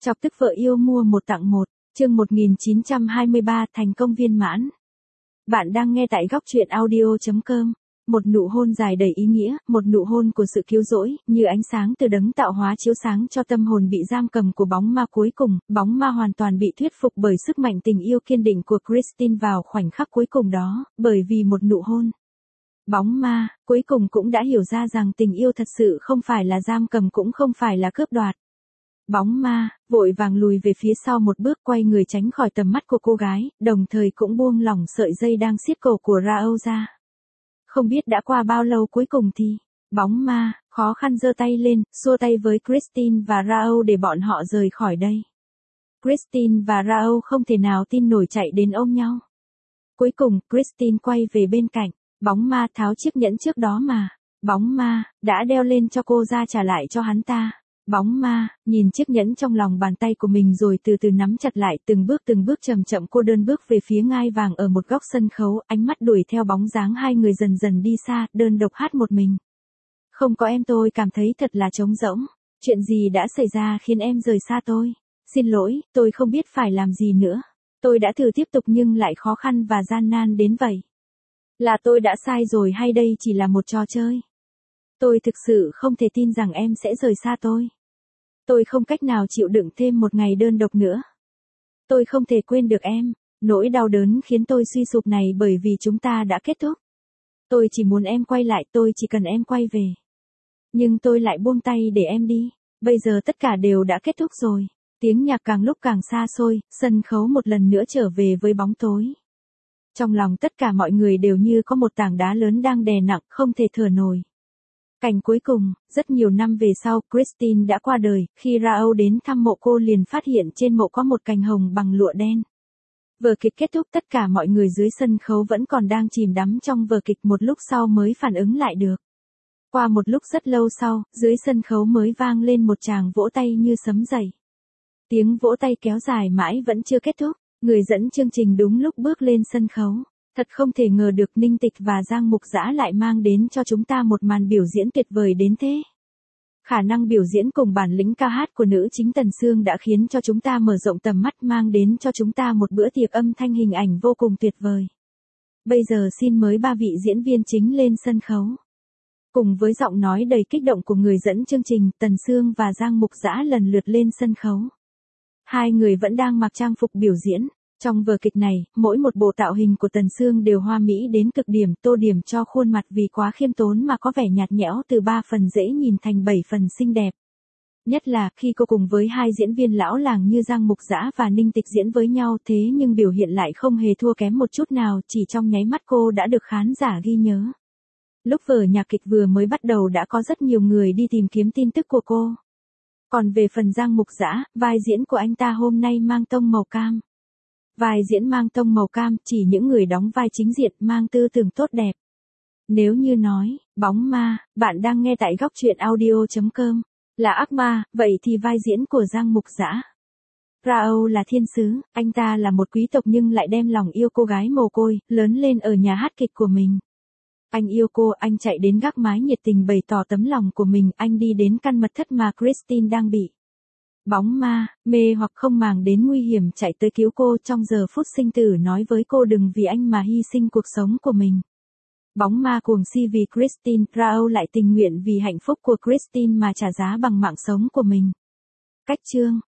Chọc tức vợ yêu mua một tặng một, chương 1923 thành công viên mãn. Bạn đang nghe tại góc truyện audio.com. Một nụ hôn dài đầy ý nghĩa, một nụ hôn của sự cứu rỗi, như ánh sáng từ đấng tạo hóa chiếu sáng cho tâm hồn bị giam cầm của bóng ma cuối cùng. Bóng ma hoàn toàn bị thuyết phục bởi sức mạnh tình yêu kiên định của Christine vào khoảnh khắc cuối cùng đó, bởi vì một nụ hôn. Bóng ma, cuối cùng cũng đã hiểu ra rằng tình yêu thật sự không phải là giam cầm cũng không phải là cướp đoạt. Bóng ma, vội vàng lùi về phía sau một bước quay người tránh khỏi tầm mắt của cô gái, đồng thời cũng buông lỏng sợi dây đang siết cổ của Raoul ra. Không biết đã qua bao lâu cuối cùng thì, bóng ma, khó khăn giơ tay lên, xua tay với Christine và Raoul để bọn họ rời khỏi đây. Christine và Raoul không thể nào tin nổi chạy đến ôm nhau. Cuối cùng, Christine quay về bên cạnh, bóng ma tháo chiếc nhẫn trước đó mà. Bóng ma, đã đeo lên cho cô ra trả lại cho hắn ta. Bóng ma, nhìn chiếc nhẫn trong lòng bàn tay của mình rồi từ từ nắm chặt lại từng bước chậm chậm cô đơn bước về phía ngai vàng ở một góc sân khấu, ánh mắt đuổi theo bóng dáng hai người dần dần đi xa, đơn độc hát một mình. Không có em tôi cảm thấy thật là trống rỗng. Chuyện gì đã xảy ra khiến em rời xa tôi? Xin lỗi, tôi không biết phải làm gì nữa. Tôi đã thử tiếp tục nhưng lại khó khăn và gian nan đến vậy. Là tôi đã sai rồi hay đây chỉ là một trò chơi? Tôi thực sự không thể tin rằng em sẽ rời xa tôi. Tôi không cách nào chịu đựng thêm một ngày đơn độc nữa. Tôi không thể quên được em. Nỗi đau đớn khiến tôi suy sụp này bởi vì chúng ta đã kết thúc. Tôi chỉ muốn em quay lại, tôi chỉ cần em quay về. Nhưng tôi lại buông tay để em đi. Bây giờ tất cả đều đã kết thúc rồi. Tiếng nhạc càng lúc càng xa xôi, sân khấu một lần nữa trở về với bóng tối. Trong lòng tất cả mọi người đều như có một tảng đá lớn đang đè nặng, không thể thở nổi. Cảnh cuối cùng, rất nhiều năm về sau, Christine đã qua đời, khi Raoul đến thăm mộ cô liền phát hiện trên mộ có một cành hồng bằng lụa đen. Vở kịch kết thúc, tất cả mọi người dưới sân khấu vẫn còn đang chìm đắm trong vở kịch, một lúc sau mới phản ứng lại được. Qua một lúc rất lâu sau, dưới sân khấu mới vang lên một tràng vỗ tay như sấm dậy. Tiếng vỗ tay kéo dài mãi vẫn chưa kết thúc, người dẫn chương trình đúng lúc bước lên sân khấu. Thật không thể ngờ được Ninh Tịch và Giang Mục Dã lại mang đến cho chúng ta một màn biểu diễn tuyệt vời đến thế. Khả năng biểu diễn cùng bản lĩnh ca hát của nữ chính Tần Sương đã khiến cho chúng ta mở rộng tầm mắt, mang đến cho chúng ta một bữa tiệc âm thanh hình ảnh vô cùng tuyệt vời. Bây giờ xin mời ba vị diễn viên chính lên sân khấu. Cùng với giọng nói đầy kích động của người dẫn chương trình, Tần Sương và Giang Mục Dã lần lượt lên sân khấu. Hai người vẫn đang mặc trang phục biểu diễn. Trong vở kịch này, mỗi một bộ tạo hình của Tần Sương đều hoa mỹ đến cực điểm, tô điểm cho khuôn mặt vì quá khiêm tốn mà có vẻ nhạt nhẽo, từ 3 phần dễ nhìn thành 7 phần xinh đẹp. Nhất là khi cô cùng với hai diễn viên lão làng như Giang Mục Dã và Ninh Tịch diễn với nhau, thế nhưng biểu hiện lại không hề thua kém một chút nào, chỉ trong nháy mắt cô đã được khán giả ghi nhớ. Lúc vở nhạc kịch vừa mới bắt đầu đã có rất nhiều người đi tìm kiếm tin tức của cô. Còn về phần Giang Mục Dã, vai diễn của anh ta hôm nay mang tông màu cam. Vai diễn mang tông màu cam, chỉ những người đóng vai chính diện mang tư tưởng tốt đẹp. Nếu như nói, bóng ma, bạn đang nghe tại góc truyện audio.com, là ác ma, vậy thì vai diễn của Giang Mục Dã. Raoul là thiên sứ, anh ta là một quý tộc nhưng lại đem lòng yêu cô gái mồ côi, lớn lên ở nhà hát kịch của mình. Anh yêu cô, anh chạy đến gác mái nhiệt tình bày tỏ tấm lòng của mình, anh đi đến căn mật thất mà Christine đang bị. Bóng ma, mê hoặc không màng đến nguy hiểm chạy tới cứu cô trong giờ phút sinh tử, nói với cô đừng vì anh mà hy sinh cuộc sống của mình. Bóng ma cuồng si vì Christine, Raoul lại tình nguyện vì hạnh phúc của Christine mà trả giá bằng mạng sống của mình. Cách chương